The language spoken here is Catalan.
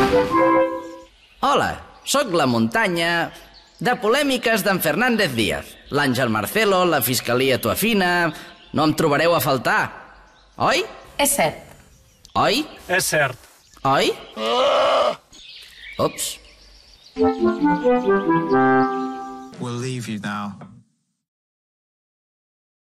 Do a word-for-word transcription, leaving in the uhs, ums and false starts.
Hola, sóc la muntanya de polèmiques d'en Fernández Díaz. L'Àngel Marcelo, la fiscalia Tuafina... No em trobareu a faltar, oi? És cert. Oi? És cert. Oi? Ups. We'll leave you now.